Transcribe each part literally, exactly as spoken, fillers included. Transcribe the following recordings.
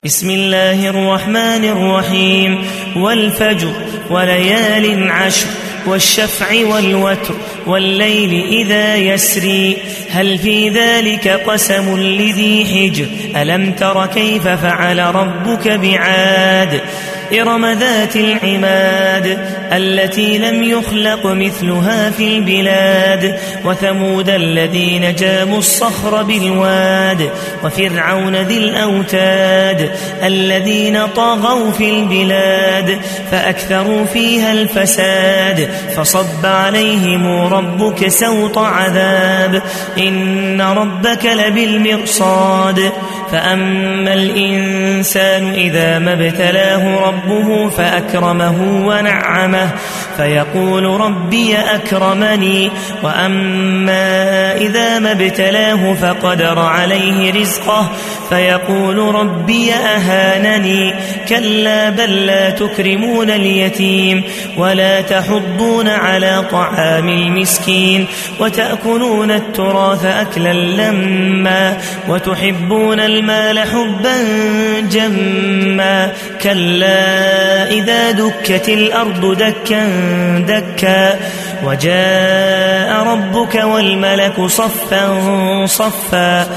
بسم الله الرحمن الرحيم والفجر وليال عشر والشفع والوتر والليل إذا يسري هل في ذلك قسم لذي حجر ألم تر كيف فعل ربك بعاد إرم ذات العماد التي لم يخلق مثلها في البلاد وثمود الذين جابوا الصخر بالواد وفرعون ذي الأوتاد الذين طغوا في البلاد فأكثروا فيها الفساد فصب عليهم ربك سوط عذاب إن ربك لبالمرصاد فأما الإنسان إذا ما ابتلاه ربه فأكرمه ونعمه فيقول ربي أكرمني وأما إذا ما ابتلاه فقدر عليه رزقه فيقول ربي أهانني كلا بل لا تكرمون اليتيم ولا تحضون على طعام المسكين وتأكلون التراث أكلا لما وتحبون المال حبا جما كلا إذا دكت الأرض دكا دكا وجاء ربك والملك صفا صفا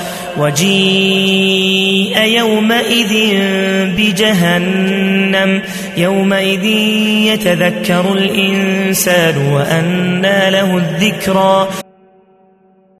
وجيء يومئذ بجهنم يومئذ يتذكر الإنسان وأنى له الذكرى